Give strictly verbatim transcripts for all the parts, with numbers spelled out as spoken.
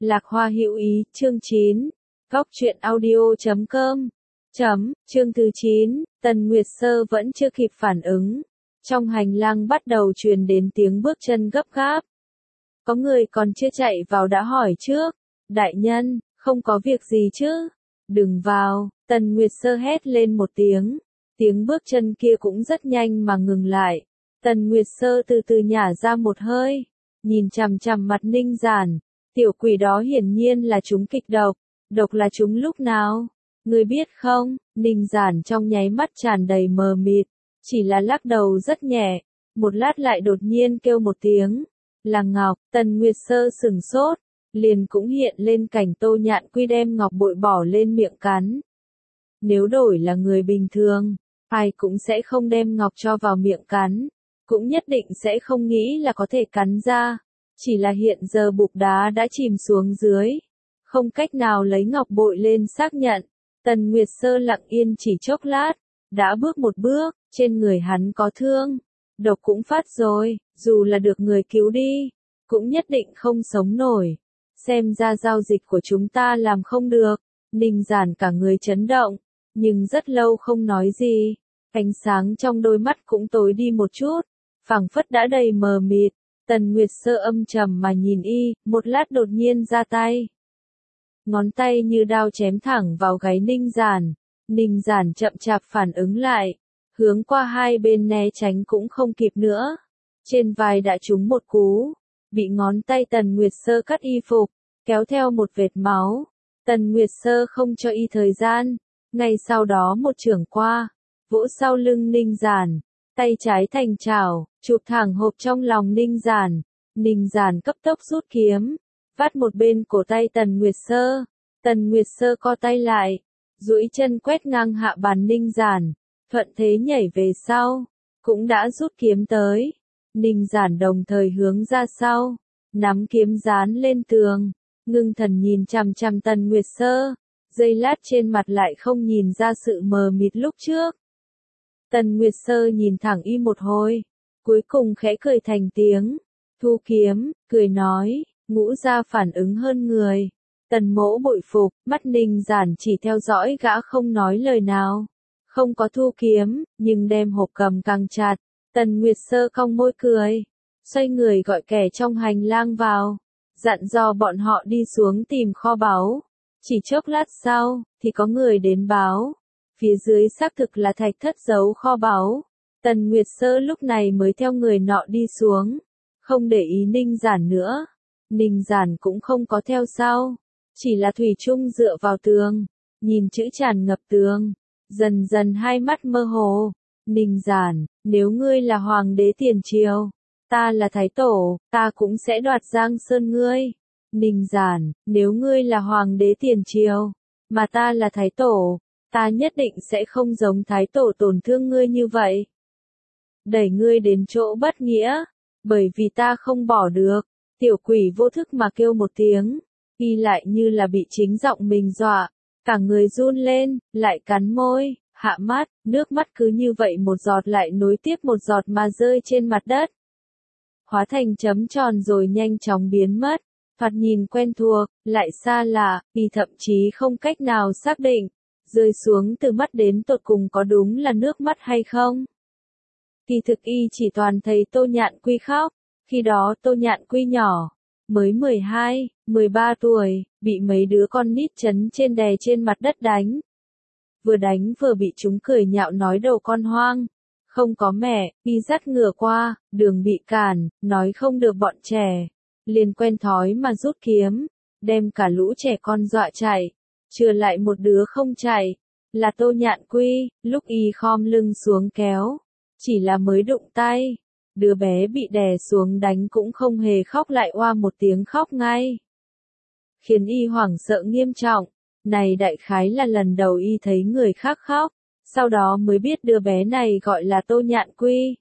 Lạc Hoa hữu ý, chương chín. Góc truyện audio chấm com. Chấm, chương thứ chín, Tần Nguyệt Sơ vẫn chưa kịp phản ứng. Trong hành lang bắt đầu truyền đến tiếng bước chân gấp gáp. Có người còn chưa chạy vào đã hỏi trước. Đại nhân, không có việc gì chứ? Đừng vào, Tần Nguyệt Sơ hét lên một tiếng. Tiếng bước chân kia cũng rất nhanh mà ngừng lại. Tần Nguyệt Sơ từ từ nhả ra một hơi. Nhìn chằm chằm mặt Ninh Giản. Tiểu quỷ đó hiển nhiên là chúng kịch độc. Độc là chúng lúc nào? Ngươi biết không? Ninh Giản trong nháy mắt tràn đầy mờ mịt. Chỉ là lắc đầu rất nhẹ. Một lát lại đột nhiên kêu một tiếng. Là ngọc. Tần Nguyệt Sơ sừng sốt. Liền cũng hiện lên cảnh Tô Nhạn Quy đem ngọc bội bỏ lên miệng cắn. Nếu đổi là người bình thường, ai cũng sẽ không đem ngọc cho vào miệng cắn. Cũng nhất định sẽ không nghĩ là có thể cắn ra. Chỉ là hiện giờ bục đá đã chìm xuống dưới. Không cách nào lấy ngọc bội lên xác nhận. Tần Nguyệt Sơ lặng yên chỉ chốc lát. Đã bước một bước, trên người hắn có thương. Độc cũng phát rồi, dù là được người cứu đi. Cũng nhất định không sống nổi. Xem ra giao dịch của chúng ta làm không được. Ninh Giản cả người chấn động. Nhưng rất lâu không nói gì. Ánh sáng trong đôi mắt cũng tối đi một chút. Phảng phất đã đầy mờ mịt. Tần Nguyệt Sơ âm trầm mà nhìn y, một lát đột nhiên ra tay. Ngón tay như đao chém thẳng vào gáy Ninh Giản. Ninh Giản chậm chạp phản ứng lại. Hướng qua hai bên né tránh cũng không kịp nữa. Trên vai đã trúng một cú. Bị ngón tay Tần Nguyệt Sơ cắt y phục. Kéo theo một vệt máu. Tần Nguyệt Sơ không cho y thời gian. Ngay sau đó một chưởng qua. Vỗ sau lưng Ninh Giản. Tay trái thành chảo, chụp thẳng hộp trong lòng Ninh Giản. Ninh Giản cấp tốc rút kiếm, vắt một bên cổ tay Tần Nguyệt Sơ. Tần Nguyệt Sơ co tay lại, duỗi chân quét ngang hạ bàn Ninh Giản, thuận thế nhảy về sau, cũng đã rút kiếm tới. Ninh Giản đồng thời hướng ra sau, nắm kiếm dán lên tường, ngưng thần nhìn chằm chằm Tần Nguyệt Sơ, giây lát trên mặt lại không nhìn ra sự mờ mịt lúc trước. Tần Nguyệt Sơ nhìn thẳng y một hồi, cuối cùng khẽ cười thành tiếng, thu kiếm, cười nói, ngũ gia phản ứng hơn người. Tần mỗ bội phục, mắt Ninh Giản chỉ theo dõi gã không nói lời nào. Không có thu kiếm, nhưng đem hộp cầm càng chặt. Tần Nguyệt Sơ cong môi cười, xoay người gọi kẻ trong hành lang vào, dặn dò bọn họ đi xuống tìm kho báu. Chỉ chốc lát sau, thì có người đến báo. Phía dưới xác thực là thạch thất giấu kho báu. Tần Nguyệt Sơ lúc này mới theo người nọ đi xuống. Không để ý Ninh Giản nữa. Ninh Giản cũng không có theo sau. Chỉ là thủy chung dựa vào tường. Nhìn chữ tràn ngập tường. Dần dần hai mắt mơ hồ. Ninh Giản, nếu ngươi là hoàng đế tiền triều. Ta là thái tổ, ta cũng sẽ đoạt Giang Sơn ngươi. Ninh Giản, nếu ngươi là hoàng đế tiền triều. Mà ta là thái tổ. Ta nhất định sẽ không giống thái tổ tổn thương ngươi như vậy. Đẩy ngươi đến chỗ bất nghĩa. Bởi vì ta không bỏ được. Tiểu quỷ vô thức mà kêu một tiếng. Y lại như là bị chính giọng mình dọa. Cả người run lên, lại cắn môi, hạ mắt, nước mắt cứ như vậy một giọt lại nối tiếp một giọt mà rơi trên mặt đất. Hóa thành chấm tròn rồi nhanh chóng biến mất. Thoạt nhìn quen thuộc, lại xa lạ, y thậm chí không cách nào xác định. Rơi xuống từ mắt đến tột cùng có đúng là nước mắt hay không? Kỳ thực y chỉ toàn thấy Tô Nhạn Quy khóc. Khi đó Tô Nhạn Quy nhỏ, mới mười hai, mười ba tuổi, bị mấy đứa con nít chấn trên đè trên mặt đất đánh. Vừa đánh vừa bị chúng cười nhạo nói đầu con hoang. Không có mẹ, y dắt ngựa qua, đường bị cản, nói không được bọn trẻ. Liền quen thói mà rút kiếm, đem cả lũ trẻ con dọa chạy. Chưa lại một đứa không chạy, là Tô Nhạn Quy, lúc y khom lưng xuống kéo. Chỉ là mới đụng tay, đứa bé bị đè xuống đánh cũng không hề khóc lại oa một tiếng khóc ngay. Khiến y hoảng sợ nghiêm trọng, này đại khái là lần đầu y thấy người khác khóc, sau đó mới biết đứa bé này gọi là Tô Nhạn Quy.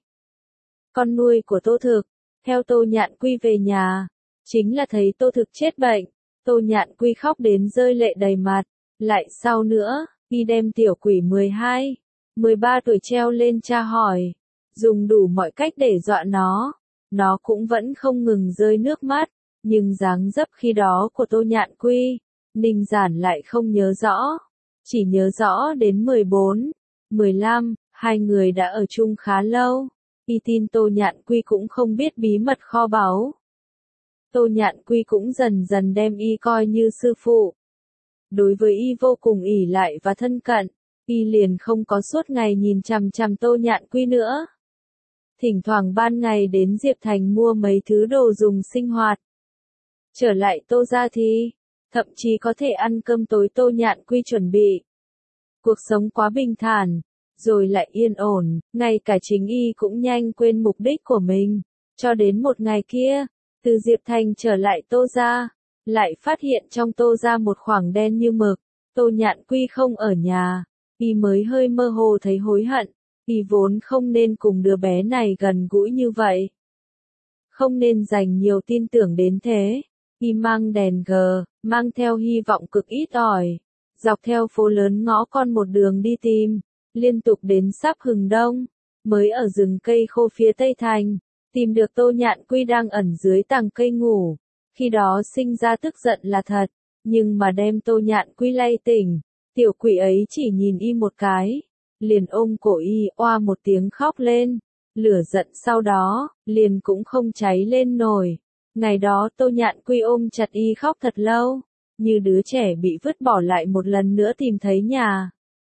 Con nuôi của Tô Thực, theo Tô Nhạn Quy về nhà, chính là thấy Tô Thực chết bệnh. Tô Nhạn Quy khóc đến rơi lệ đầy mặt, lại sau nữa, y đem tiểu quỷ mười hai, mười ba tuổi treo lên tra hỏi, dùng đủ mọi cách để dọa nó, nó cũng vẫn không ngừng rơi nước mắt, nhưng dáng dấp khi đó của Tô Nhạn Quy, Ninh Giản lại không nhớ rõ, chỉ nhớ rõ đến mười bốn, mười lăm, hai người đã ở chung khá lâu, y tin Tô Nhạn Quy cũng không biết bí mật kho báu. Tô Nhạn Quy cũng dần dần đem y coi như sư phụ. Đối với y vô cùng ỷ lại và thân cận, y liền không có suốt ngày nhìn chằm chằm Tô Nhạn Quy nữa. Thỉnh thoảng ban ngày đến Diệp Thành mua mấy thứ đồ dùng sinh hoạt. Trở lại Tô gia thì, thậm chí có thể ăn cơm tối Tô Nhạn Quy chuẩn bị. Cuộc sống quá bình thản, rồi lại yên ổn, ngay cả chính y cũng nhanh quên mục đích của mình. Cho đến một ngày kia, từ Diệp Thành trở lại Tô gia, lại phát hiện trong Tô gia một khoảng đen như mực, Tô Nhạn Quy không ở nhà, y mới hơi mơ hồ thấy hối hận, y vốn không nên cùng đứa bé này gần gũi như vậy. Không nên dành nhiều tin tưởng đến thế, y mang đèn gờ, mang theo hy vọng cực ít ỏi, dọc theo phố lớn ngõ con một đường đi tìm, liên tục đến sắp hừng đông, mới ở rừng cây khô phía Tây Thành, tìm được Tô Nhạn Quy đang ẩn dưới tàng cây ngủ. Khi đó sinh ra tức giận là thật, nhưng mà đem Tô Nhạn Quy lay tỉnh, tiểu quỷ ấy chỉ nhìn y một cái, liền ôm cổ y oa một tiếng khóc lên, lửa giận sau đó, liền cũng không cháy lên nổi. Ngày đó Tô Nhạn Quy ôm chặt y khóc thật lâu, như đứa trẻ bị vứt bỏ lại một lần nữa tìm thấy nhà.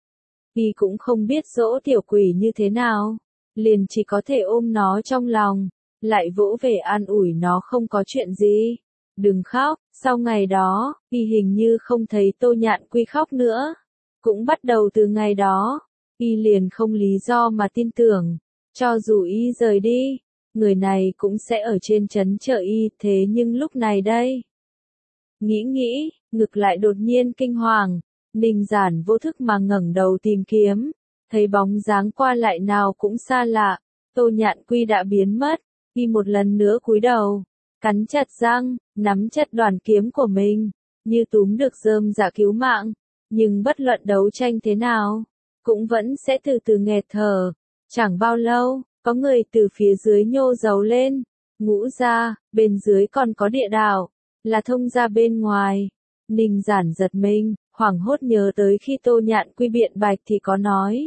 Y cũng không biết dỗ tiểu quỷ như thế nào, liền chỉ có thể ôm nó trong lòng, lại vỗ về an ủi nó không có chuyện gì. Đừng khóc, sau ngày đó, y hình như không thấy Tô Nhạn Quy khóc nữa. Cũng bắt đầu từ ngày đó, y liền không lý do mà tin tưởng, cho dù y rời đi, người này cũng sẽ ở trên trấn chờ y, thế nhưng lúc này đây. Nghĩ nghĩ, ngực lại đột nhiên kinh hoàng, Ninh Giản vô thức mà ngẩng đầu tìm kiếm, thấy bóng dáng qua lại nào cũng xa lạ, Tô Nhạn Quy đã biến mất, y một lần nữa cúi đầu, cắn chặt răng, nắm chặt đoàn kiếm của mình, như túm được rơm dạ cứu mạng, nhưng bất luận đấu tranh thế nào, cũng vẫn sẽ từ từ nghẹt thở. Chẳng bao lâu, có người từ phía dưới nhô dầu lên, Ngũ gia, bên dưới còn có địa đạo, là thông ra bên ngoài. Ninh Giản giật mình, hoảng hốt nhớ tới khi Tô Nhạn Quy biện bạch thì có nói.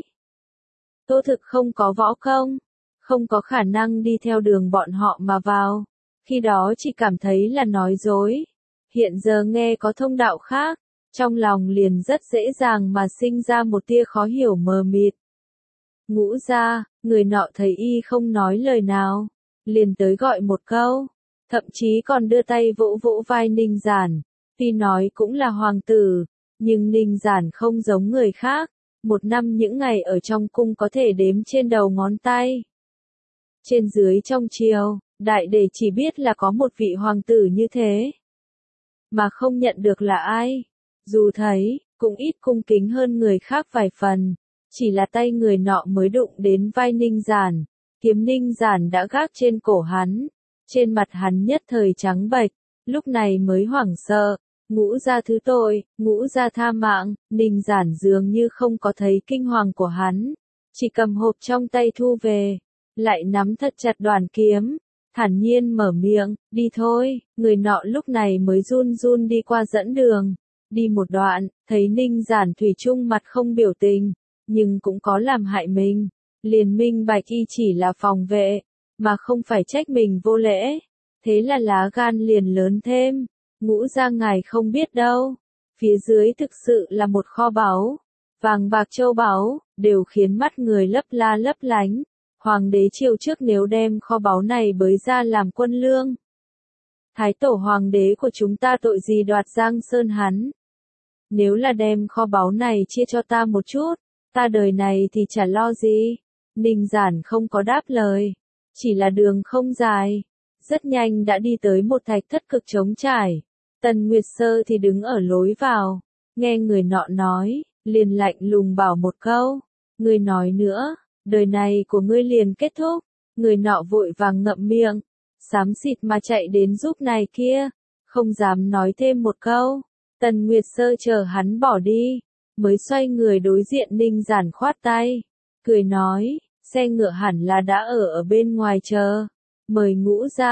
Tô thực không có võ công, không có khả năng đi theo đường bọn họ mà vào. Khi đó chỉ cảm thấy là nói dối. Hiện giờ nghe có thông đạo khác, trong lòng liền rất dễ dàng mà sinh ra một tia khó hiểu mờ mịt. Ngũ gia, người nọ thấy y không nói lời nào, liền tới gọi một câu, thậm chí còn đưa tay vỗ vỗ vai Ninh Giản. Tuy nói cũng là hoàng tử, nhưng Ninh Giản không giống người khác, một năm những ngày ở trong cung có thể đếm trên đầu ngón tay. Trên dưới trong triều, đại để chỉ biết là có một vị hoàng tử như thế, mà không nhận được là ai. Dù thấy, cũng ít cung kính hơn người khác vài phần, chỉ là tay người nọ mới đụng đến vai Ninh Giản, kiếm Ninh Giản đã gác trên cổ hắn, trên mặt hắn nhất thời trắng bệch, lúc này mới hoảng sợ. Ngũ gia thứ tội, Ngũ gia tha mạng. Ninh Giản dường như không có thấy kinh hoàng của hắn, chỉ cầm hộp trong tay thu về, lại nắm thật chặt đoàn kiếm, thản nhiên mở miệng, đi thôi. Người nọ lúc này mới run run đi qua dẫn đường, đi một đoạn, thấy Ninh Giản thủy chung mặt không biểu tình, nhưng cũng có làm hại mình, liền minh bạch y chỉ là phòng vệ, mà không phải trách mình vô lễ, thế là lá gan liền lớn thêm. Ngũ gia ngài không biết đâu, phía dưới thực sự là một kho báu, vàng bạc châu báu, đều khiến mắt người lấp la lấp lánh. Hoàng đế triều trước nếu đem kho báu này bới ra làm quân lương, Thái tổ hoàng đế của chúng ta tội gì đoạt Giang Sơn hắn. Nếu là đem kho báu này chia cho ta một chút, ta đời này thì chả lo gì. Ninh Giản không có đáp lời, chỉ là đường không dài, rất nhanh đã đi tới một thạch thất cực trống trải. Tần Nguyệt Sơ thì đứng ở lối vào, nghe người nọ nói, liền lạnh lùng bảo một câu, ngươi nói nữa, đời này của ngươi liền kết thúc. Người nọ vội vàng ngậm miệng, xám xịt mà chạy đến giúp này kia, không dám nói thêm một câu. Tần Nguyệt Sơ chờ hắn bỏ đi, mới xoay người đối diện Ninh Giản khoát tay, cười nói, xe ngựa hẳn là đã ở ở bên ngoài chờ, mời Ngũ gia.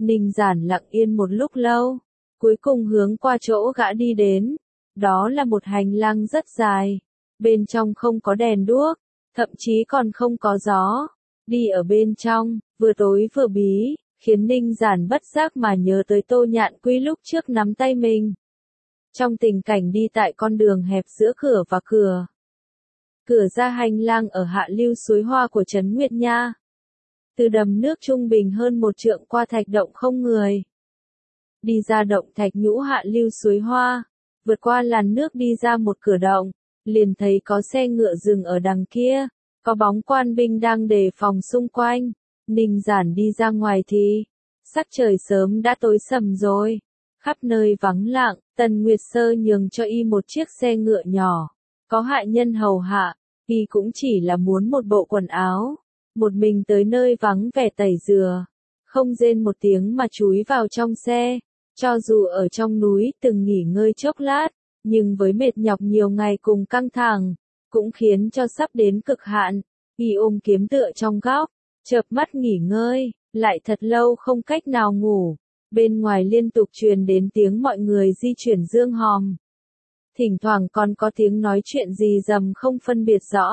Ninh Giản lặng yên một lúc lâu, cuối cùng hướng qua chỗ gã đi đến. Đó là một hành lang rất dài, bên trong không có đèn đuốc, thậm chí còn không có gió. Đi ở bên trong, vừa tối vừa bí, khiến Ninh Giản bất giác mà nhớ tới Tô Nhạn Quy lúc trước nắm tay mình. Trong tình cảnh đi tại con đường hẹp giữa cửa và cửa. Cửa ra hành lang ở hạ lưu suối hoa của Trấn Nguyệt Nha. Từ đầm nước trung bình hơn một trượng qua thạch động không người. Đi ra động thạch nhũ hạ lưu suối hoa, vượt qua làn nước đi ra một cửa động, liền thấy có xe ngựa dừng ở đằng kia, có bóng quan binh đang đề phòng xung quanh. Ninh Giản đi ra ngoài thì, sắc trời sớm đã tối sầm rồi, khắp nơi vắng lặng. Tần Nguyệt Sơ nhường cho y một chiếc xe ngựa nhỏ, có hạ nhân hầu hạ, y cũng chỉ là muốn một bộ quần áo, một mình tới nơi vắng vẻ tẩy dừa, không rên một tiếng mà chúi vào trong xe. Cho dù ở trong núi từng nghỉ ngơi chốc lát, nhưng với mệt nhọc nhiều ngày cùng căng thẳng, cũng khiến cho sắp đến cực hạn. Y ôm kiếm tựa trong góc, chợp mắt nghỉ ngơi, lại thật lâu không cách nào ngủ. Bên ngoài liên tục truyền đến tiếng mọi người di chuyển dương hòm. Thỉnh thoảng còn có tiếng nói chuyện gì dầm không phân biệt rõ.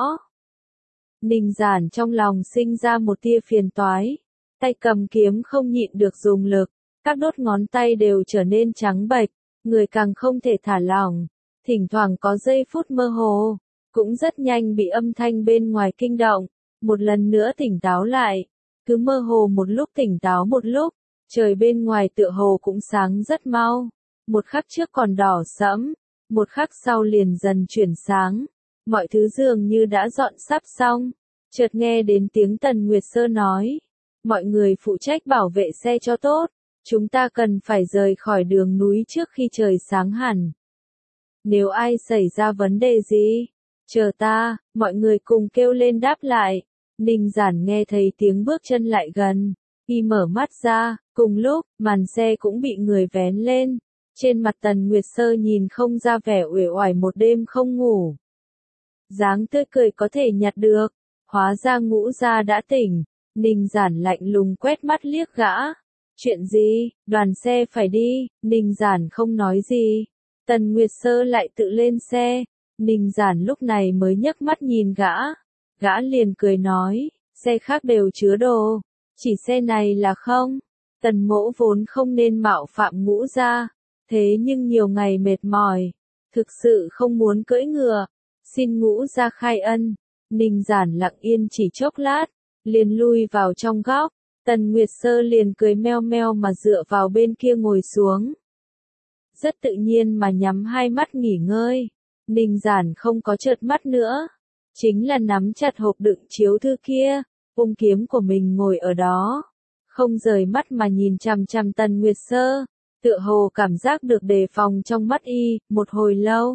Ninh Giản trong lòng sinh ra một tia phiền toái, tay cầm kiếm không nhịn được dùng lực, các đốt ngón tay đều trở nên trắng bệch, người càng không thể thả lỏng, thỉnh thoảng có giây phút mơ hồ, cũng rất nhanh bị âm thanh bên ngoài kinh động, một lần nữa tỉnh táo lại, cứ mơ hồ một lúc tỉnh táo một lúc, trời bên ngoài tựa hồ cũng sáng rất mau, một khắc trước còn đỏ sẫm, một khắc sau liền dần chuyển sáng, mọi thứ dường như đã dọn sắp xong, chợt nghe đến tiếng Tần Nguyệt Sơ nói, mọi người phụ trách bảo vệ xe cho tốt. Chúng ta cần phải rời khỏi đường núi trước khi trời sáng hẳn. Nếu ai xảy ra vấn đề gì, chờ ta, mọi người cùng kêu lên đáp lại. Ninh Giản nghe thấy tiếng bước chân lại gần, y mở mắt ra, cùng lúc, màn xe cũng bị người vén lên. Trên mặt Tần Nguyệt Sơ nhìn không ra vẻ uể oải một đêm không ngủ. Dáng tươi cười có thể nhặt được, hóa ra Ngũ gia đã tỉnh. Ninh Giản lạnh lùng quét mắt liếc gã. Chuyện gì, đoàn xe phải đi, Ninh Giản không nói gì. Tần Nguyệt Sơ lại tự lên xe, Ninh Giản lúc này mới nhấc mắt nhìn gã. Gã liền cười nói, xe khác đều chứa đồ, chỉ xe này là không. Tần mỗ vốn không nên mạo phạm Ngũ gia, thế nhưng nhiều ngày mệt mỏi, thực sự không muốn cưỡi ngựa, xin Ngũ gia khai ân. Ninh Giản lặng yên chỉ chốc lát, liền lui vào trong góc. Tần Nguyệt Sơ liền cười meo meo mà dựa vào bên kia ngồi xuống. Rất tự nhiên mà nhắm hai mắt nghỉ ngơi. Ninh Giản không có chợt mắt nữa. Chính là nắm chặt hộp đựng chiếu thư kia, ôm kiếm của mình ngồi ở đó. Không rời mắt mà nhìn chằm chằm Tần Nguyệt Sơ, tựa hồ cảm giác được đề phòng trong mắt y, một hồi lâu.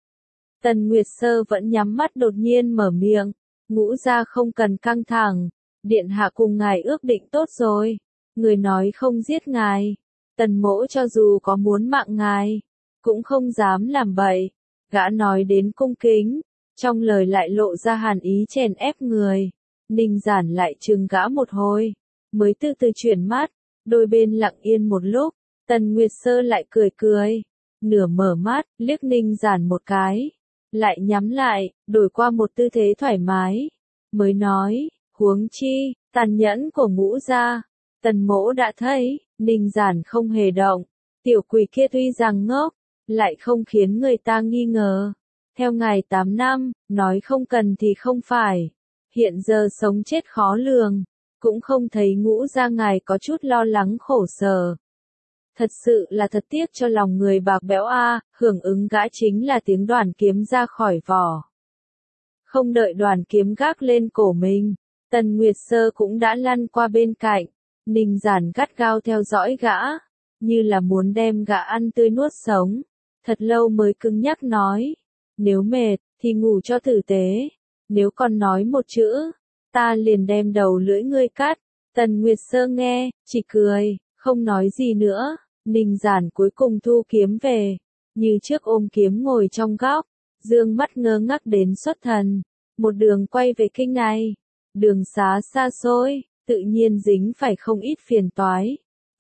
Tần Nguyệt Sơ vẫn nhắm mắt đột nhiên mở miệng, Ngũ gia không cần căng thẳng. Điện hạ cùng ngài ước định tốt rồi, người nói không giết ngài, Tần mỗ cho dù có muốn mạng ngài, cũng không dám làm bậy. Gã nói đến cung kính, trong lời lại lộ ra hàn ý chèn ép người. Ninh Giản lại trừng gã một hồi, mới từ từ chuyển mắt, đôi bên lặng yên một lúc, Tần Nguyệt Sơ lại cười cười, nửa mở mắt, liếc Ninh Giản một cái, lại nhắm lại, đổi qua một tư thế thoải mái, mới nói, huống chi, tàn nhẫn của Ngũ gia, Tần mỗ đã thấy. Ninh Giản không hề động, tiểu quỷ kia tuy rằng ngốc, lại không khiến người ta nghi ngờ. Theo ngài tám năm, nói không cần thì không phải, hiện giờ sống chết khó lường, cũng không thấy Ngũ gia ngài có chút lo lắng khổ sở. Thật sự là thật tiếc cho lòng người bạc bẽo a. Hưởng ứng gã chính là tiếng đoàn kiếm ra khỏi vỏ. Không đợi đoàn kiếm gác lên cổ mình, Tần Nguyệt Sơ cũng đã lăn qua bên cạnh. Ninh Giản gắt gao theo dõi gã, như là muốn đem gã ăn tươi nuốt sống. Thật lâu mới cứng nhắc nói, nếu mệt, thì ngủ cho tử tế. Nếu còn nói một chữ, ta liền đem đầu lưỡi ngươi cắt. Tần Nguyệt Sơ nghe, chỉ cười, không nói gì nữa. Ninh Giản cuối cùng thu kiếm về, như trước ôm kiếm ngồi trong góc, dương mắt ngơ ngác đến xuất thần. Một đường quay về kinh này, đường xá xa xôi, tự nhiên dính phải không ít phiền toái.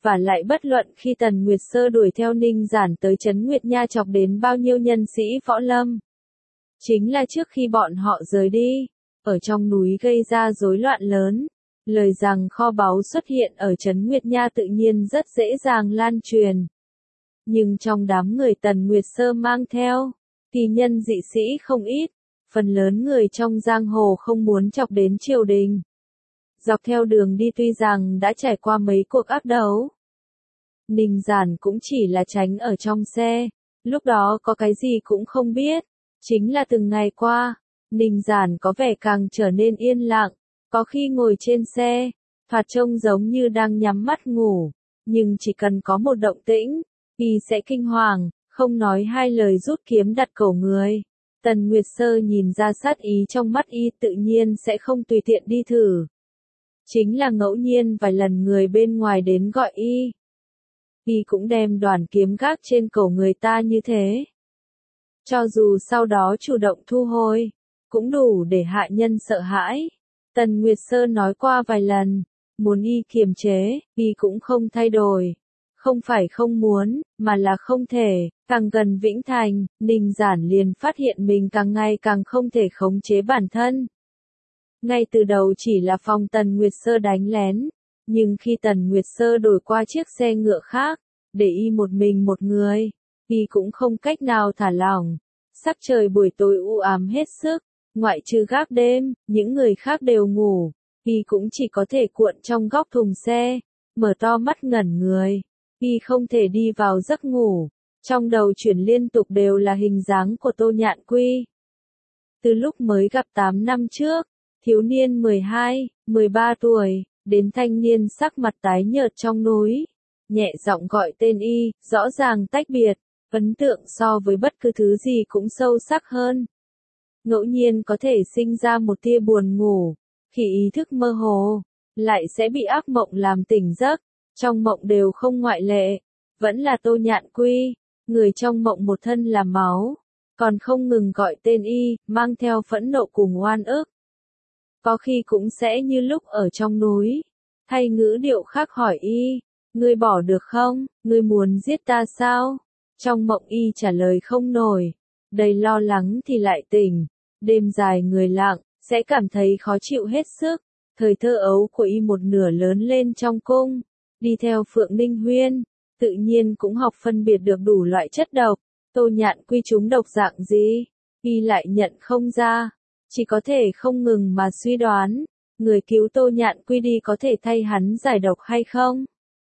Và lại bất luận khi Tần Nguyệt Sơ đuổi theo Ninh Giản tới Trấn Nguyệt Nha chọc đến bao nhiêu nhân sĩ võ lâm. Chính là trước khi bọn họ rời đi, ở trong núi gây ra rối loạn lớn, lời rằng kho báu xuất hiện ở Trấn Nguyệt Nha tự nhiên rất dễ dàng lan truyền. Nhưng trong đám người Tần Nguyệt Sơ mang theo, kỳ nhân dị sĩ không ít, phần lớn người trong giang hồ không muốn chọc đến triều đình. Dọc theo đường đi tuy rằng đã trải qua mấy cuộc ác đấu, Ninh Giản cũng chỉ là tránh ở trong xe, lúc đó có cái gì cũng không biết. Chính là từng ngày qua, Ninh Giản có vẻ càng trở nên yên lặng, có khi ngồi trên xe, thoạt trông giống như đang nhắm mắt ngủ, nhưng chỉ cần có một động tĩnh, y sẽ kinh hoàng, không nói hai lời rút kiếm đặt cổ người. Tần Nguyệt Sơ nhìn ra sát ý trong mắt y tự nhiên sẽ không tùy tiện đi thử. Chính là ngẫu nhiên vài lần người bên ngoài đến gọi y, y cũng đem đoàn kiếm gác trên cổ người ta như thế. Cho dù sau đó chủ động thu hồi, cũng đủ để hạ nhân sợ hãi. Tần Nguyệt Sơ nói qua vài lần, muốn y kiềm chế, y cũng không thay đổi. Không phải không muốn, mà là không thể. Càng gần Vĩnh Thành, Ninh Giản liền phát hiện mình càng ngày càng không thể khống chế bản thân. Ngay từ đầu chỉ là phòng Tần Nguyệt Sơ đánh lén, nhưng khi Tần Nguyệt Sơ đổi qua chiếc xe ngựa khác, để y một mình một người, y cũng không cách nào thả lỏng. Sắc trời buổi tối u ám hết sức, ngoại trừ gác đêm, những người khác đều ngủ, y cũng chỉ có thể cuộn trong góc thùng xe, mở to mắt ngẩn người. Y không thể đi vào giấc ngủ, trong đầu chuyển liên tục đều là hình dáng của Tô Nhạn Quy. Từ lúc mới gặp tám năm trước, thiếu niên mười hai, mười ba tuổi, đến thanh niên sắc mặt tái nhợt trong núi, nhẹ giọng gọi tên y, rõ ràng tách biệt, ấn tượng so với bất cứ thứ gì cũng sâu sắc hơn. Ngẫu nhiên có thể sinh ra một tia buồn ngủ, khi ý thức mơ hồ, lại sẽ bị ác mộng làm tỉnh giấc, trong mộng đều không ngoại lệ, vẫn là Tô Nhạn Quy, người trong mộng một thân là máu, còn không ngừng gọi tên y, mang theo phẫn nộ cùng oan ức. Có khi cũng sẽ như lúc ở trong núi, thay ngữ điệu khác hỏi y, ngươi bỏ được không, ngươi muốn giết ta sao? Trong mộng y trả lời không nổi, đầy lo lắng thì lại tỉnh, đêm dài người lặng, sẽ cảm thấy khó chịu hết sức. Thời thơ ấu của y một nửa lớn lên trong cung, đi theo Phượng Ninh Huyên, tự nhiên cũng học phân biệt được đủ loại chất độc. Tô Nhạn Quy chúng độc dạng gì, y lại nhận không ra, chỉ có thể không ngừng mà suy đoán, người cứu Tô Nhạn Quy đi có thể thay hắn giải độc hay không?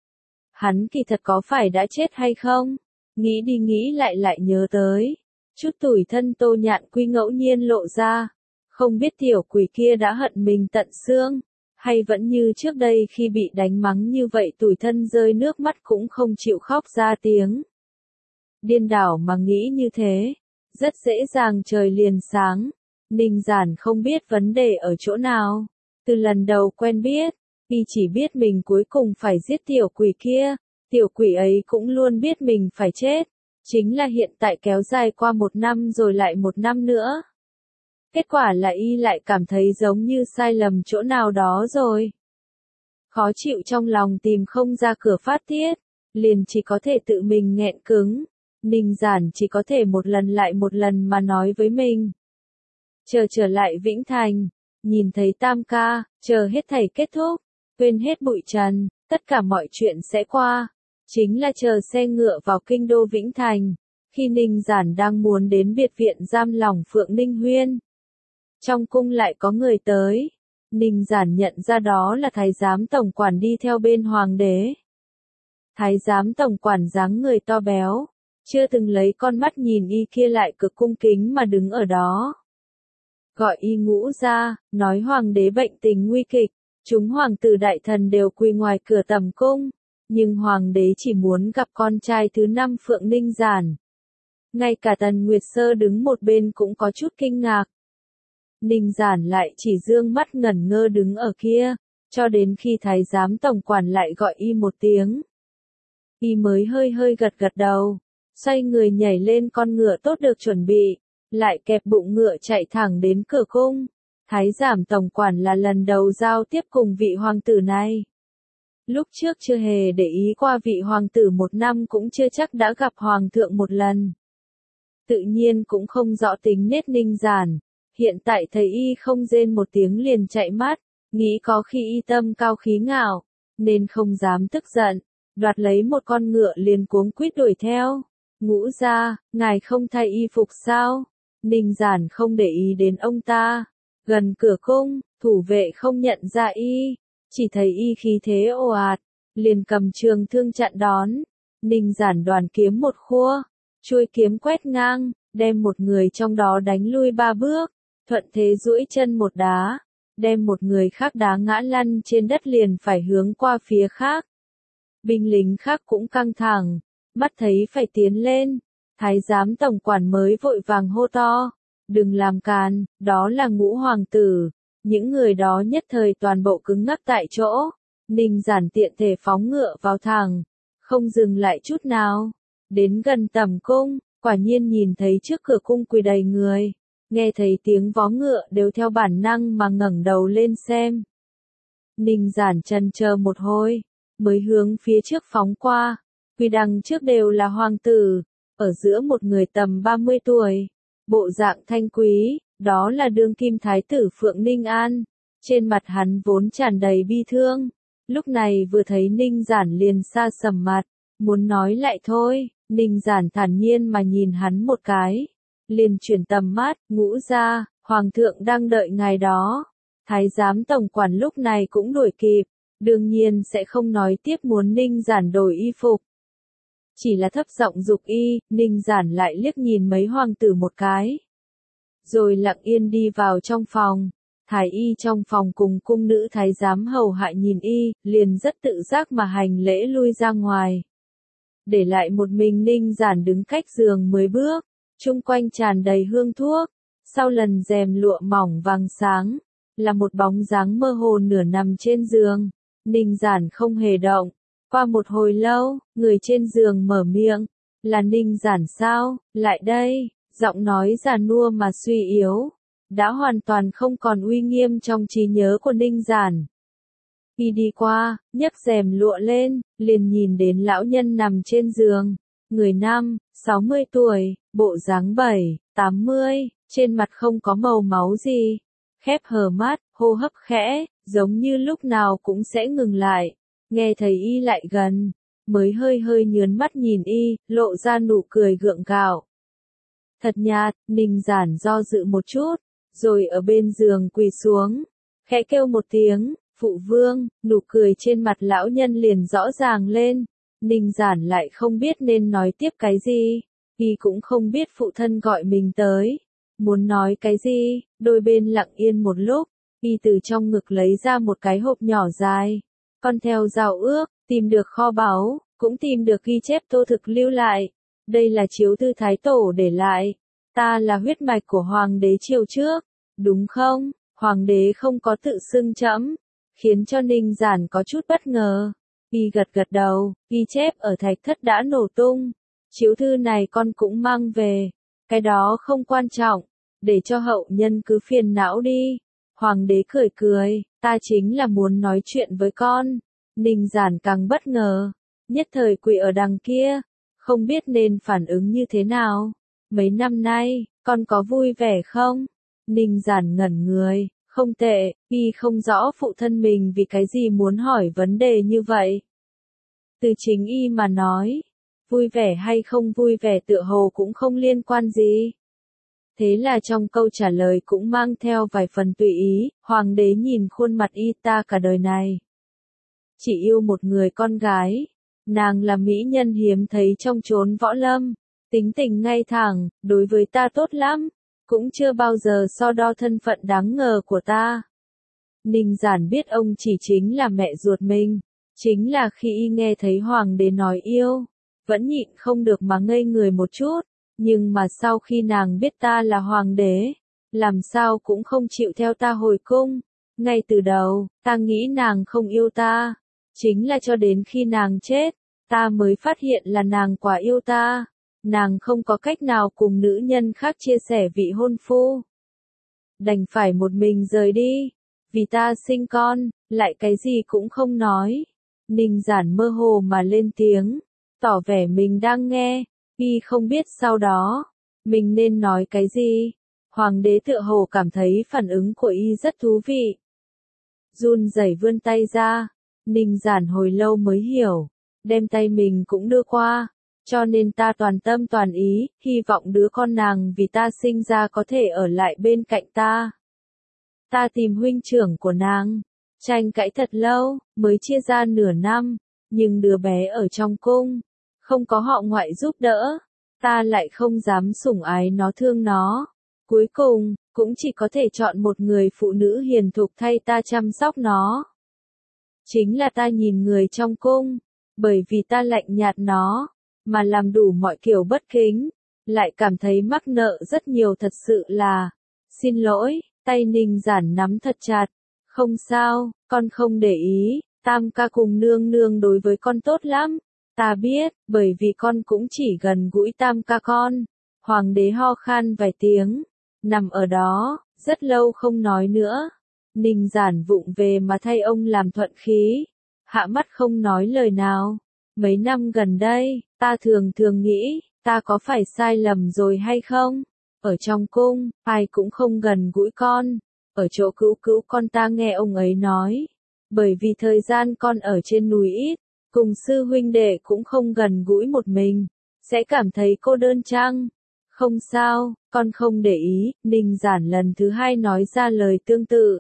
Hắn kỳ thật có phải đã chết hay không? Nghĩ đi nghĩ lại lại nhớ tới, chút tủi thân Tô Nhạn Quy ngẫu nhiên lộ ra, không biết tiểu quỷ kia đã hận mình tận xương, hay vẫn như trước đây khi bị đánh mắng như vậy tủi thân rơi nước mắt cũng không chịu khóc ra tiếng. Điên đảo mà nghĩ như thế, rất dễ dàng trời liền sáng. Ninh Giản không biết vấn đề ở chỗ nào. Từ lần đầu quen biết, y chỉ biết mình cuối cùng phải giết tiểu quỷ kia, tiểu quỷ ấy cũng luôn biết mình phải chết. Chính là hiện tại kéo dài qua một năm rồi lại một năm nữa. Kết quả là y lại cảm thấy giống như sai lầm chỗ nào đó rồi. Khó chịu trong lòng tìm không ra cửa phát tiết, liền chỉ có thể tự mình nghẹn cứng. Ninh Giản chỉ có thể một lần lại một lần mà nói với mình. Chờ trở lại Vĩnh Thành, nhìn thấy Tam ca, chờ hết thảy kết thúc, quên hết bụi trần, tất cả mọi chuyện sẽ qua. Chính là chờ xe ngựa vào kinh đô Vĩnh Thành, khi Ninh Giản đang muốn đến biệt viện giam lỏng Phượng Ninh Huyên. Trong cung lại có người tới, Ninh Giản nhận ra đó là thái giám tổng quản đi theo bên hoàng đế. Thái giám tổng quản dáng người to béo, chưa từng lấy con mắt nhìn y kia lại cực cung kính mà đứng ở đó. Gọi y Ngũ ra, nói hoàng đế bệnh tình nguy kịch, chúng hoàng tử đại thần đều quỳ ngoài cửa tầm cung, nhưng hoàng đế chỉ muốn gặp con trai thứ năm Phượng Ninh Giản. Ngay cả Tần Nguyệt Sơ đứng một bên cũng có chút kinh ngạc. Ninh Giản lại chỉ dương mắt ngẩn ngơ đứng ở kia, cho đến khi thái giám tổng quản lại gọi y một tiếng. Y mới hơi hơi gật gật đầu, xoay người nhảy lên con ngựa tốt được chuẩn bị, lại kẹp bụng ngựa chạy thẳng đến cửa cung. Thái giám tổng quản là lần đầu giao tiếp cùng vị hoàng tử này. Lúc trước chưa hề để ý qua vị hoàng tử một năm cũng chưa chắc đã gặp hoàng thượng một lần. Tự nhiên cũng không rõ tính nết Ninh Giản, hiện tại thấy y không rên một tiếng liền chạy mắt, nghĩ có khi y tâm cao khí ngạo, nên không dám tức giận, đoạt lấy một con ngựa liền cuống quýt đuổi theo. Ngũ gia, ngài không thay y phục sao? Ninh Giản không để ý đến ông ta. Gần cửa cung, thủ vệ không nhận ra y, chỉ thấy y khí thế ồ ạt, liền cầm trường thương chặn đón. Ninh Giản đoàn kiếm một khua, chuôi kiếm quét ngang, đem một người trong đó đánh lui ba bước, thuận thế duỗi chân một đá, đem một người khác đá ngã lăn trên đất liền phải hướng qua phía khác. Binh lính khác cũng căng thẳng, mắt thấy phải tiến lên, thái giám tổng quản mới vội vàng hô to, đừng làm càn, đó là Ngũ hoàng tử. Những người đó nhất thời toàn bộ cứng ngắc tại chỗ, Ninh Giản tiện thể phóng ngựa vào thẳng, không dừng lại chút nào. Đến gần tầm cung, quả nhiên nhìn thấy trước cửa cung quỳ đầy người, nghe thấy tiếng vó ngựa đều theo bản năng mà ngẩng đầu lên xem. Ninh Giản chần chờ một hồi, mới hướng phía trước phóng qua, quỳ đằng trước đều là hoàng tử, ở giữa một người tầm ba mươi tuổi, bộ dạng thanh quý, đó là đương kim thái tử Phượng Ninh An, trên mặt hắn vốn tràn đầy bi thương, lúc này vừa thấy Ninh Giản liền xa sầm mặt, muốn nói lại thôi. Ninh Giản thản nhiên mà nhìn hắn một cái, liền chuyển tầm mắt, Ngũ gia, hoàng thượng đang đợi ngài đó. Thái giám tổng quản lúc này cũng đuổi kịp, đương nhiên sẽ không nói tiếp muốn Ninh Giản đổi y phục. Chỉ là thấp giọng dục y, Ninh Giản lại liếc nhìn mấy hoàng tử một cái. Rồi lặng yên đi vào trong phòng, thái y trong phòng cùng cung nữ thái giám hầu hạ nhìn y, liền rất tự giác mà hành lễ lui ra ngoài. Để lại một mình Ninh Giản đứng cách giường mười bước, chung quanh tràn đầy hương thuốc, sau lần rèm lụa mỏng vàng sáng, là một bóng dáng mơ hồ nửa nằm trên giường. Ninh Giản không hề động, qua một hồi lâu, người trên giường mở miệng, là Ninh Giản sao, lại đây, giọng nói già nua mà suy yếu, đã hoàn toàn không còn uy nghiêm trong trí nhớ của Ninh Giản. Y đi qua, nhấc rèm lụa lên, liền nhìn đến lão nhân nằm trên giường, người năm, sáu mươi tuổi, bộ dáng bảy, tám mươi, trên mặt không có màu máu gì, khép hờ mắt, hô hấp khẽ, giống như lúc nào cũng sẽ ngừng lại, nghe thấy y lại gần, mới hơi hơi nhớn mắt nhìn y, lộ ra nụ cười gượng gạo. Thật nhạt, Ninh Giản do dự một chút, rồi ở bên giường quỳ xuống, khẽ kêu một tiếng. Phụ vương, nụ cười trên mặt lão nhân liền rõ ràng lên, Ninh Giản lại không biết nên nói tiếp cái gì, y cũng không biết phụ thân gọi mình tới, muốn nói cái gì, đôi bên lặng yên một lúc, y từ trong ngực lấy ra một cái hộp nhỏ dài, con theo giao ước, tìm được kho báu, cũng tìm được ghi chép Tô Thực lưu lại, đây là chiếu thư thái tổ để lại, ta là huyết mạch của hoàng đế triều trước, đúng không? Hoàng đế không có tự xưng trẫm, khiến cho Ninh Giản có chút bất ngờ. Y gật gật đầu, ghi chép ở thạch thất đã nổ tung. Chiếu thư này con cũng mang về. Cái đó không quan trọng, để cho hậu nhân cứ phiền não đi. Hoàng đế cười cười, ta chính là muốn nói chuyện với con. Ninh Giản càng bất ngờ, nhất thời quỳ ở đằng kia, không biết nên phản ứng như thế nào. Mấy năm nay, con có vui vẻ không? Ninh Giản ngẩn người. Không tệ, y không rõ phụ thân mình vì cái gì muốn hỏi vấn đề như vậy. Từ chính y mà nói, vui vẻ hay không vui vẻ tựa hồ cũng không liên quan gì. Thế là trong câu trả lời cũng mang theo vài phần tùy ý, hoàng đế nhìn khuôn mặt y ta cả đời này. Chỉ yêu một người con gái, nàng là mỹ nhân hiếm thấy trong chốn võ lâm, tính tình ngay thẳng, đối với ta tốt lắm. Cũng chưa bao giờ so đo thân phận đáng ngờ của ta. Ninh Giản biết ông chỉ chính là mẹ ruột mình, chính là khi y nghe thấy hoàng đế nói yêu, vẫn nhịn không được mà ngây người một chút, nhưng mà sau khi nàng biết ta là hoàng đế, làm sao cũng không chịu theo ta hồi cung. Ngay từ đầu, ta nghĩ nàng không yêu ta, chính là cho đến khi nàng chết, ta mới phát hiện là nàng quá yêu ta. Nàng không có cách nào cùng nữ nhân khác chia sẻ vị hôn phu. Đành phải một mình rời đi, vì ta sinh con, lại cái gì cũng không nói. Ninh Giản mơ hồ mà lên tiếng, tỏ vẻ mình đang nghe, y không biết sau đó, mình nên nói cái gì. Hoàng đế tựa hồ cảm thấy phản ứng của y rất thú vị. Run rẩy vươn tay ra, Ninh Giản hồi lâu mới hiểu, đem tay mình cũng đưa qua, cho nên ta toàn tâm toàn ý, hy vọng đứa con nàng vì ta sinh ra có thể ở lại bên cạnh ta. Ta tìm huynh trưởng của nàng, tranh cãi thật lâu, mới chia ra nửa năm, nhưng đứa bé ở trong cung, không có họ ngoại giúp đỡ, ta lại không dám sủng ái nó thương nó. Cuối cùng, cũng chỉ có thể chọn một người phụ nữ hiền thục thay ta chăm sóc nó. Chính là ta nhìn người trong cung, bởi vì ta lạnh nhạt nó, mà làm đủ mọi kiểu bất kính, lại cảm thấy mắc nợ rất nhiều thật sự là, xin lỗi, tay Ninh Giản nắm thật chặt, không sao, con không để ý, Tam ca cùng nương nương đối với con tốt lắm, ta biết, bởi vì con cũng chỉ gần gũi Tam ca con. Hoàng đế ho khan vài tiếng, nằm ở đó, rất lâu không nói nữa. Ninh Giản vụng về mà thay ông làm thuận khí, hạ mắt không nói lời nào. Mấy năm gần đây, ta thường thường nghĩ, ta có phải sai lầm rồi hay không? Ở trong cung, ai cũng không gần gũi con. Ở chỗ cữu cữu con ta nghe ông ấy nói, bởi vì thời gian con ở trên núi ít, cùng sư huynh đệ cũng không gần gũi một mình, sẽ cảm thấy cô đơn chăng? Không sao, con không để ý. Ninh Giản lần thứ hai nói ra lời tương tự.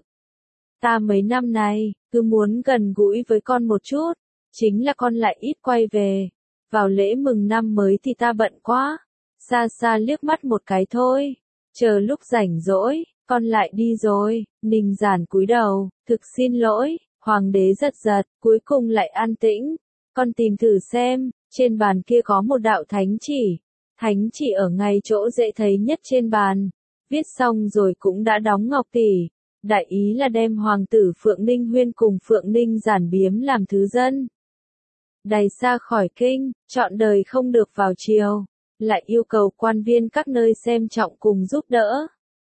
Ta mấy năm nay, cứ muốn gần gũi với con một chút, chính là con lại ít quay về. Vào lễ mừng năm mới thì ta bận quá, xa xa liếc mắt một cái thôi, chờ lúc rảnh rỗi, con lại đi rồi. Ninh Giản cúi đầu, thực xin lỗi. Hoàng đế giật giật, cuối cùng lại an tĩnh. Con tìm thử xem, trên bàn kia có một đạo thánh chỉ. Thánh chỉ ở ngay chỗ dễ thấy nhất trên bàn. Viết xong rồi cũng đã đóng ngọc tỷ. Đại ý là đem hoàng tử Phượng Ninh Huyên cùng Phượng Ninh Giản biếm làm thứ dân. Đày xa khỏi kinh, trọn đời không được vào triều. Lại yêu cầu quan viên các nơi xem trọng cùng giúp đỡ.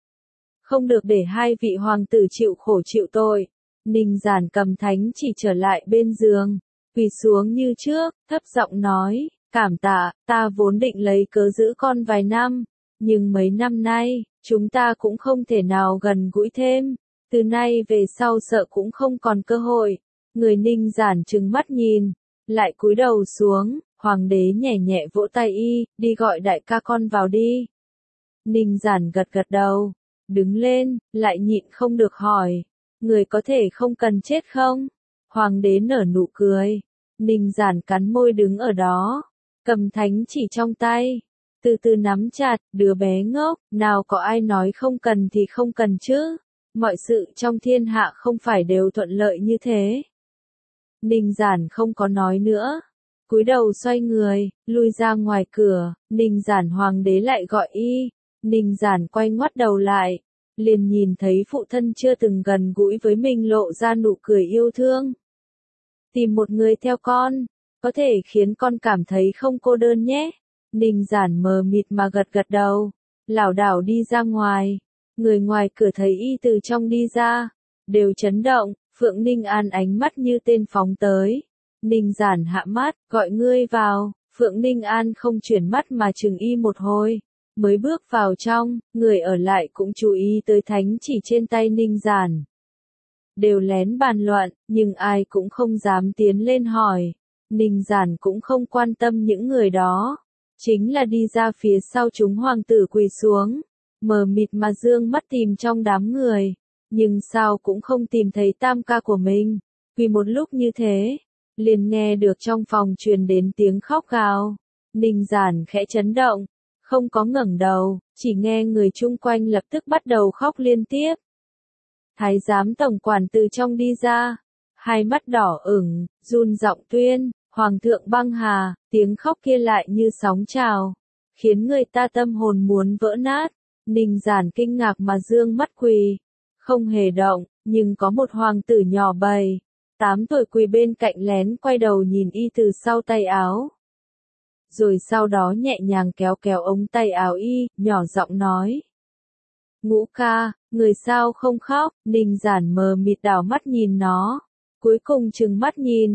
Không được để hai vị hoàng tử chịu khổ chịu tội. Ninh Giản cầm thánh chỉ trở lại bên giường, quỳ xuống như trước, thấp giọng nói, cảm tạ, ta vốn định lấy cớ giữ con vài năm, nhưng mấy năm nay, chúng ta cũng không thể nào gần gũi thêm, từ nay về sau sợ cũng không còn cơ hội. Người Ninh Giản trừng mắt nhìn, lại cúi đầu xuống, hoàng đế nhẹ nhẹ vỗ tay y, đi gọi đại ca con vào đi. Ninh Giản gật gật đầu, đứng lên, lại nhịn không được hỏi. Người có thể không cần chết không? Hoàng đế nở nụ cười. Ninh Giản cắn môi đứng ở đó, cầm thánh chỉ trong tay, từ từ nắm chặt. Đứa bé ngốc, nào có ai nói không cần thì không cần chứ? Mọi sự trong thiên hạ không phải đều thuận lợi như thế. Ninh Giản không có nói nữa, cúi đầu xoay người, lui ra ngoài cửa. Ninh Giản hoàng đế lại gọi y. Ninh Giản quay ngoắt đầu lại, liền nhìn thấy phụ thân chưa từng gần gũi với mình lộ ra nụ cười yêu thương. Tìm một người theo con, có thể khiến con cảm thấy không cô đơn nhé. Ninh Giản mờ mịt mà gật gật đầu, lảo đảo đi ra ngoài. Người ngoài cửa thấy y từ trong đi ra, đều chấn động. Phượng Ninh An ánh mắt như tên phóng tới. Ninh Giản hạ mắt, gọi ngươi vào. Phượng Ninh An không chuyển mắt mà chừng y một hồi. Mới bước vào trong, người ở lại cũng chú ý tới thánh chỉ trên tay Ninh Giản. Đều lén bàn luận, nhưng ai cũng không dám tiến lên hỏi. Ninh Giản cũng không quan tâm những người đó. Chính là đi ra phía sau chúng hoàng tử quỳ xuống. Mờ mịt mà dương mắt tìm trong đám người. Nhưng sao cũng không tìm thấy tam ca của mình. Quỳ một lúc như thế, liền nghe được trong phòng truyền đến tiếng khóc gào. Ninh Giản khẽ chấn động. Không có ngẩng đầu, chỉ nghe người chung quanh lập tức bắt đầu khóc liên tiếp. Thái giám tổng quản từ trong đi ra, hai mắt đỏ ửng, run giọng tuyên, Hoàng thượng băng hà. Tiếng khóc kia lại như sóng trào, khiến người ta tâm hồn muốn vỡ nát. Ninh Giản kinh ngạc mà dương mắt quỳ, không hề động, nhưng có một hoàng tử nhỏ bảy, tám tuổi quỳ bên cạnh lén quay đầu nhìn y từ sau tay áo. Rồi sau đó nhẹ nhàng kéo kéo ống tay áo y, nhỏ giọng nói. Ngũ ca, người sao không khóc? Ninh Giản mờ mịt đảo mắt nhìn nó, cuối cùng trừng mắt nhìn,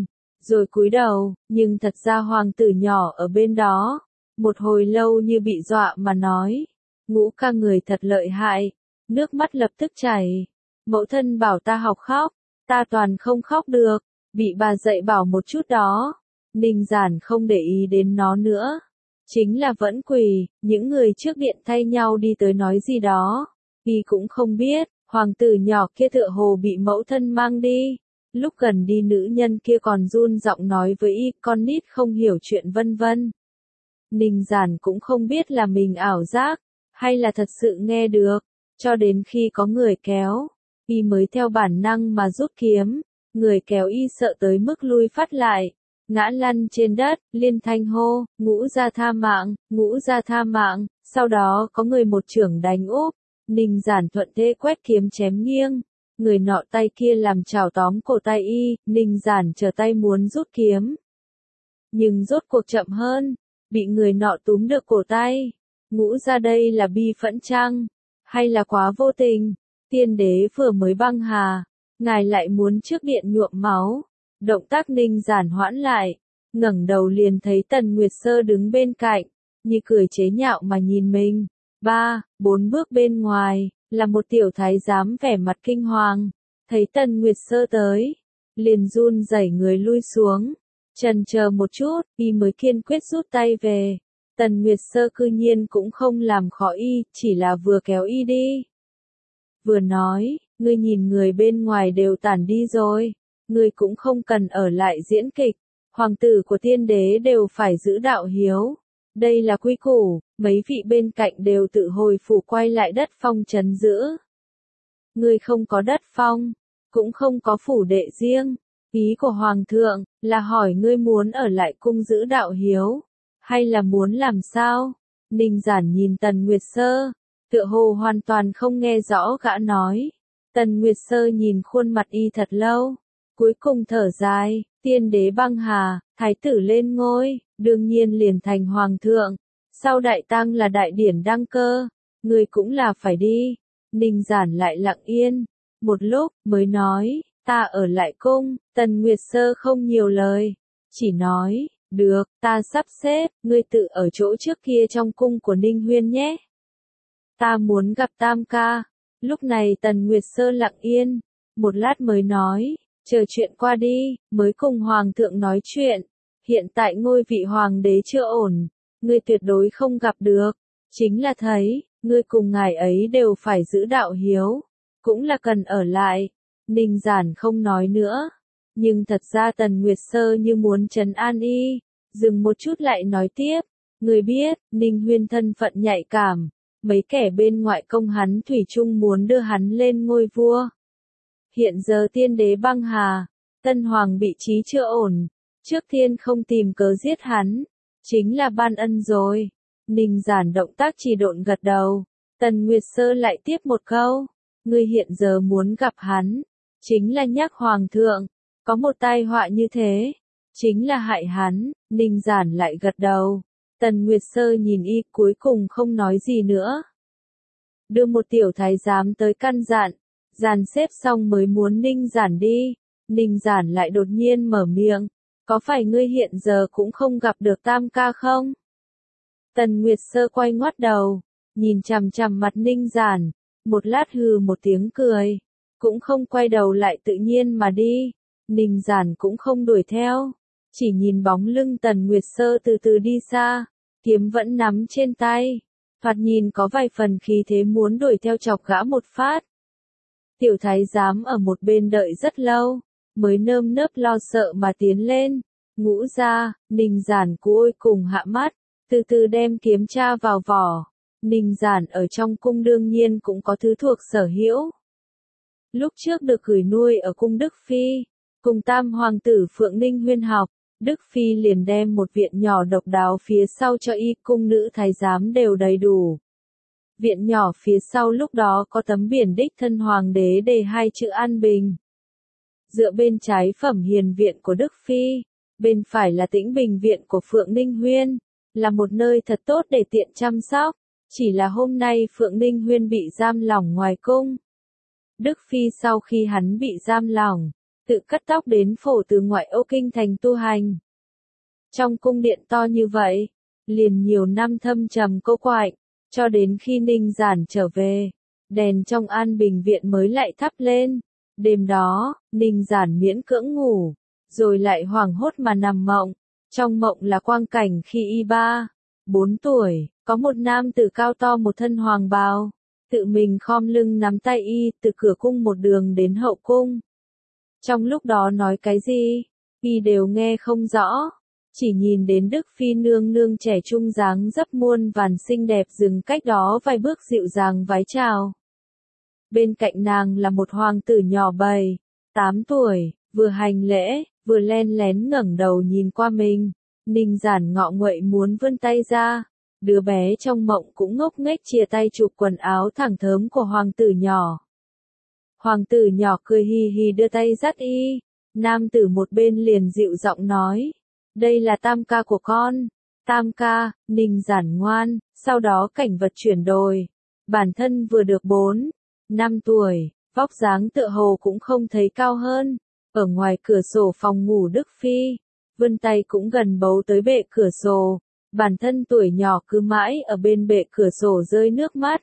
rồi cúi đầu, nhưng thật ra hoàng tử nhỏ ở bên đó, một hồi lâu như bị dọa mà nói, Ngũ ca người thật lợi hại, nước mắt lập tức chảy, mẫu thân bảo ta học khóc, ta toàn không khóc được, bị bà dạy bảo một chút đó, Ninh Giản không để ý đến nó nữa, chính là vẫn quỳ, những người trước điện thay nhau đi tới nói gì đó, y cũng không biết, hoàng tử nhỏ kia tựa hồ bị mẫu thân mang đi. Lúc gần đi nữ nhân kia còn run giọng nói với y, con nít không hiểu chuyện vân vân. Ninh Giản cũng không biết là mình ảo giác, hay là thật sự nghe được, cho đến khi có người kéo, y mới theo bản năng mà rút kiếm, người kéo y sợ tới mức lui phát lại, ngã lăn trên đất, liên thanh hô, Ngũ gia tha mạng, Ngũ gia tha mạng, sau đó có người một chưởng đánh úp, Ninh Giản thuận thế quét kiếm chém nghiêng. Người nọ tay kia làm chảo tóm cổ tay y, Ninh Giản chờ tay muốn rút kiếm. Nhưng rốt cuộc chậm hơn, bị người nọ túm được cổ tay. Ngũ ra đây là bi phẫn chăng? Hay là quá vô tình? Tiên đế vừa mới băng hà, ngài lại muốn trước điện nhuộm máu. Động tác Ninh Giản hoãn lại, ngẩng đầu liền thấy Tần Nguyệt Sơ đứng bên cạnh, như cười chế nhạo mà nhìn mình. Ba, bốn bước bên ngoài, là một tiểu thái giám vẻ mặt kinh hoàng, thấy Tần Nguyệt Sơ tới, liền run rẩy người lui xuống, chần chờ một chút, y mới kiên quyết rút tay về. Tần Nguyệt Sơ cư nhiên cũng không làm khó y, chỉ là vừa kéo y đi. Vừa nói, ngươi nhìn người bên ngoài đều tản đi rồi, ngươi cũng không cần ở lại diễn kịch, hoàng tử của tiên đế đều phải giữ đạo hiếu. Đây là quy củ, mấy vị bên cạnh đều tự hồi phủ quay lại đất phong trấn giữ. Ngươi không có đất phong, cũng không có phủ đệ riêng. Ý của hoàng thượng là hỏi ngươi muốn ở lại cung giữ đạo hiếu, hay là muốn làm sao? Ninh Giản nhìn Tần Nguyệt Sơ, tựa hồ hoàn toàn không nghe rõ gã nói. Tần Nguyệt Sơ nhìn khuôn mặt y thật lâu, cuối cùng thở dài, tiên đế băng hà, thái tử lên ngôi, đương nhiên liền thành hoàng thượng. Sau đại tang là đại điển đăng cơ, người cũng là phải đi. Ninh Giản lại lặng yên, một lúc mới nói, ta ở lại cung. Tần Nguyệt Sơ không nhiều lời, chỉ nói, được, ta sắp xếp, ngươi tự ở chỗ trước kia trong cung của Ninh Huyên nhé. Ta muốn gặp Tam ca. Lúc này Tần Nguyệt Sơ lặng yên, một lát mới nói, chờ chuyện qua đi, mới cùng hoàng thượng nói chuyện. Hiện tại ngôi vị hoàng đế chưa ổn, ngươi tuyệt đối không gặp được. Chính là thấy, ngươi cùng ngài ấy đều phải giữ đạo hiếu, cũng là cần ở lại. Ninh Giản không nói nữa, nhưng thật ra Tần Nguyệt Sơ như muốn trấn an y, dừng một chút lại nói tiếp, ngươi biết, Ninh Huyên thân phận nhạy cảm, mấy kẻ bên ngoại công hắn thủy chung muốn đưa hắn lên ngôi vua. Hiện giờ tiên đế băng hà, tân hoàng bị trí chưa ổn, trước tiên không tìm cớ giết hắn, chính là ban ân rồi. Ninh Giản động tác chỉ độn gật đầu, Tần Nguyệt Sơ lại tiếp một câu, ngươi hiện giờ muốn gặp hắn, chính là nhắc hoàng thượng, có một tai họa như thế, chính là hại hắn. Ninh Giản lại gật đầu, Tần Nguyệt Sơ nhìn y cuối cùng không nói gì nữa. Đưa một tiểu thái giám tới căn dặn, dàn xếp xong mới muốn Ninh Giản đi, Ninh Giản lại đột nhiên mở miệng, có phải ngươi hiện giờ cũng không gặp được Tam ca không? Tần Nguyệt Sơ quay ngoắt đầu, nhìn chằm chằm mặt Ninh Giản, một lát hừ một tiếng cười, cũng không quay đầu lại tự nhiên mà đi. Ninh Giản cũng không đuổi theo, chỉ nhìn bóng lưng Tần Nguyệt Sơ từ từ đi xa, kiếm vẫn nắm trên tay, thoạt nhìn có vài phần khí thế muốn đuổi theo chọc gã một phát. Tiểu thái giám ở một bên đợi rất lâu, mới nơm nớp lo sợ mà tiến lên. Ngũ gia, Ninh Giản cuối cùng hạ mắt, từ từ đem kiếm tra vào vỏ. Ninh Giản ở trong cung đương nhiên cũng có thứ thuộc sở hữu. Lúc trước được gửi nuôi ở cung Đức Phi, cùng tam hoàng tử Phượng Ninh Huyên học, Đức Phi liền đem một viện nhỏ độc đáo phía sau cho y, cung nữ thái giám đều đầy đủ. Viện nhỏ phía sau lúc đó có tấm biển đích thân hoàng đế đề hai chữ An Bình. Dựa bên trái Phẩm Hiền viện của Đức Phi, bên phải là Tĩnh Bình viện của Phượng Ninh Huyên, là một nơi thật tốt để tiện chăm sóc, chỉ là hôm nay Phượng Ninh Huyên bị giam lỏng ngoài cung. Đức Phi sau khi hắn bị giam lỏng, tự cắt tóc đến phổ từ ngoại ô kinh thành tu hành. Trong cung điện to như vậy, liền nhiều năm thâm trầm cô quạnh, cho đến khi Ninh Giản trở về, đèn trong An Bình viện mới lại thắp lên. Đêm đó, Ninh Giản miễn cưỡng ngủ, rồi lại hoảng hốt mà nằm mộng. Trong mộng là quang cảnh khi y ba, bốn tuổi, có một nam tử cao to một thân hoàng bào, tự mình khom lưng nắm tay y từ cửa cung một đường đến hậu cung. Trong lúc đó nói cái gì, y đều nghe không rõ, chỉ nhìn đến Đức Phi nương nương trẻ trung dáng dấp muôn vàn xinh đẹp dừng cách đó vài bước dịu dàng vái chào. Bên cạnh nàng là một hoàng tử nhỏ bảy, tám tuổi, vừa hành lễ, vừa len lén ngẩng đầu nhìn qua mình. Ninh Giản ngọ nguậy muốn vươn tay ra, đứa bé trong mộng cũng ngốc nghếch chìa tay chụp quần áo thẳng thớm của hoàng tử nhỏ. Hoàng tử nhỏ cười hì hì đưa tay dắt y, nam tử một bên liền dịu giọng nói, đây là tam ca của con. Tam ca, Ninh Giản ngoan, sau đó cảnh vật chuyển đổi. Bản thân vừa được bốn, năm tuổi, vóc dáng tựa hồ cũng không thấy cao hơn. Ở ngoài cửa sổ phòng ngủ Đức Phi, vươn tay cũng gần bấu tới bệ cửa sổ. Bản thân tuổi nhỏ cứ mãi ở bên bệ cửa sổ rơi nước mắt.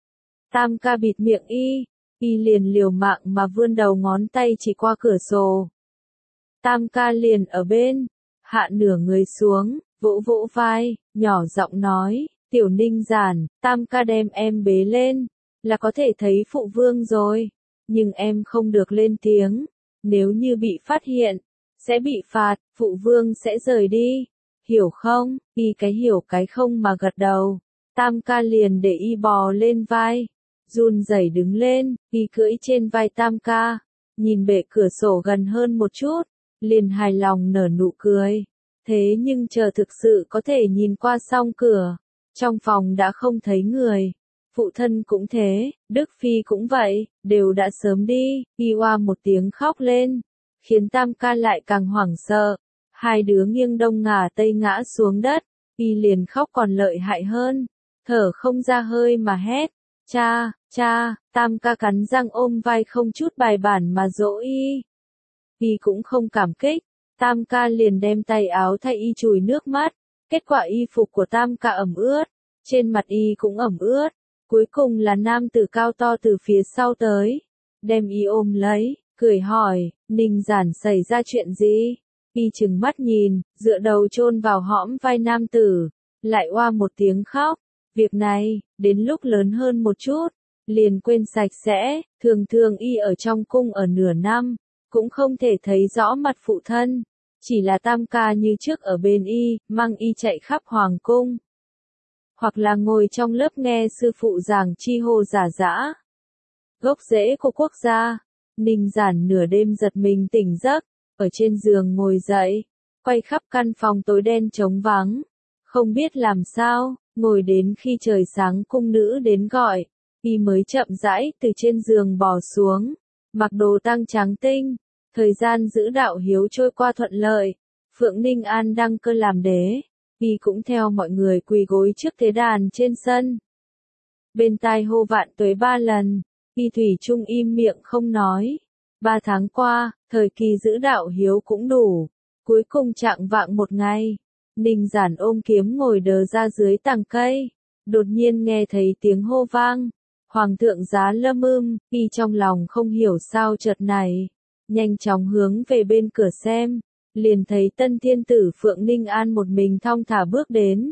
Tam ca bịt miệng y, y liền liều mạng mà vươn đầu ngón tay chỉ qua cửa sổ. Tam ca liền ở bên, hạ nửa người xuống, vỗ vỗ vai, nhỏ giọng nói, tiểu Ninh Giản, tam ca đem em bế lên, là có thể thấy phụ vương rồi, nhưng em không được lên tiếng, nếu như bị phát hiện, sẽ bị phạt, phụ vương sẽ rời đi, hiểu không? Y cái hiểu cái không mà gật đầu, tam ca liền để y bò lên vai, run rẩy đứng lên, y cưỡi trên vai tam ca, nhìn bệ cửa sổ gần hơn một chút, liền hài lòng nở nụ cười. Thế nhưng chờ thực sự có thể nhìn qua song cửa, trong phòng đã không thấy người. Phụ thân cũng thế, Đức Phi cũng vậy, đều đã sớm đi. Y oa một tiếng khóc lên, khiến tam ca lại càng hoảng sợ. Hai đứa nghiêng đông ngả tây ngã xuống đất, y liền khóc còn lợi hại hơn, thở không ra hơi mà hét, cha, cha. Tam ca cắn răng ôm vai không chút bài bản mà dỗ y. Y cũng không cảm kích, tam ca liền đem tay áo thay y chùi nước mắt, kết quả y phục của tam ca ẩm ướt, trên mặt y cũng ẩm ướt. Cuối cùng là nam tử cao to từ phía sau tới, đem y ôm lấy, cười hỏi, Ninh Giản xảy ra chuyện gì? Y trừng mắt nhìn, dựa đầu chôn vào hõm vai nam tử, lại oa một tiếng khóc. Việc này, đến lúc lớn hơn một chút, liền quên sạch sẽ, thường thường y ở trong cung ở nửa năm, cũng không thể thấy rõ mặt phụ thân, chỉ là tam ca như trước ở bên y, mang y chạy khắp hoàng cung. Hoặc là ngồi trong lớp nghe sư phụ giảng chi hô giả dã. Gốc rễ của quốc gia, Ninh Giản nửa đêm giật mình tỉnh giấc, ở trên giường ngồi dậy, quay khắp căn phòng tối đen trống vắng, không biết làm sao, ngồi đến khi trời sáng cung nữ đến gọi, y mới chậm rãi từ trên giường bò xuống, mặc đồ tang trắng tinh, thời gian giữ đạo hiếu trôi qua thuận lợi, Phượng Ninh An đăng cơ làm đế. Y cũng theo mọi người quỳ gối trước thế đàn trên sân. Bên tai hô vạn tuế ba lần, y thủy chung im miệng không nói. Ba tháng qua, thời kỳ giữ đạo hiếu cũng đủ. Cuối cùng chạng vạng một ngày, Ninh Giản ôm kiếm ngồi đờ ra dưới tàng cây. Đột nhiên nghe thấy tiếng hô vang. Hoàng thượng giá lâm ưm, y trong lòng không hiểu sao chợt này. Nhanh chóng hướng về bên cửa xem. Liền thấy tân thiên tử Phượng Ninh An một mình thong thả bước đến.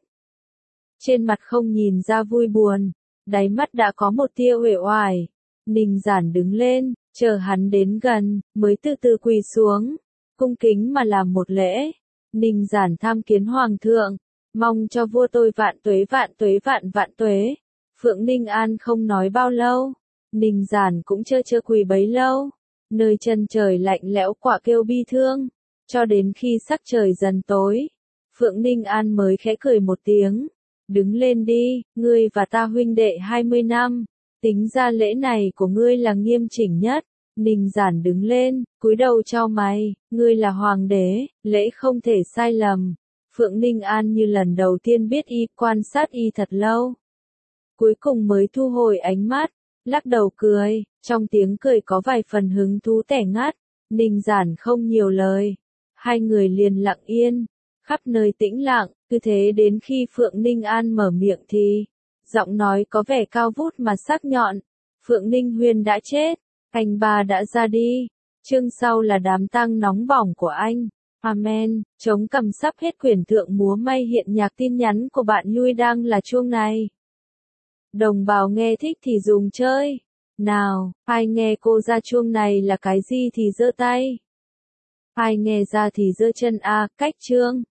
Trên mặt không nhìn ra vui buồn, đáy mắt đã có một tia uể oải. Ninh Giản đứng lên, chờ hắn đến gần, mới từ từ quỳ xuống, cung kính mà làm một lễ. Ninh Giản tham kiến hoàng thượng, mong cho vua tôi vạn tuế vạn tuế vạn vạn tuế. Phượng Ninh An không nói bao lâu, Ninh Giản cũng chơ chơ quỳ bấy lâu, nơi chân trời lạnh lẽo quả kêu bi thương. Cho đến khi sắc trời dần tối, Phượng Ninh An mới khẽ cười một tiếng, đứng lên đi, ngươi và ta huynh đệ hai mươi năm, tính ra lễ này của ngươi là nghiêm chỉnh nhất. Ninh Giản đứng lên, cúi đầu chau mày, ngươi là hoàng đế, lễ không thể sai lầm. Phượng Ninh An như lần đầu tiên biết y, quan sát y thật lâu. Cuối cùng mới thu hồi ánh mắt, lắc đầu cười, trong tiếng cười có vài phần hứng thú tẻ ngắt. Ninh Giản không nhiều lời. Hai người liền lặng yên. Khắp nơi tĩnh lặng, cứ thế đến khi Phượng Ninh An mở miệng thì, giọng nói có vẻ cao vút mà sắc nhọn. Phượng Ninh Huyên đã chết, anh ba đã ra đi. Chương sau là đám tang nóng bỏng của anh. Amen, chống cầm sắp hết quyển thượng múa may hiện nhạc tin nhắn của bạn Lui đang là chuông này. Đồng bào nghe thích thì dùng chơi. Nào, ai nghe cô ra chuông này là cái gì thì giơ tay. Ai nghe ra thì giơ chân a, cách chương.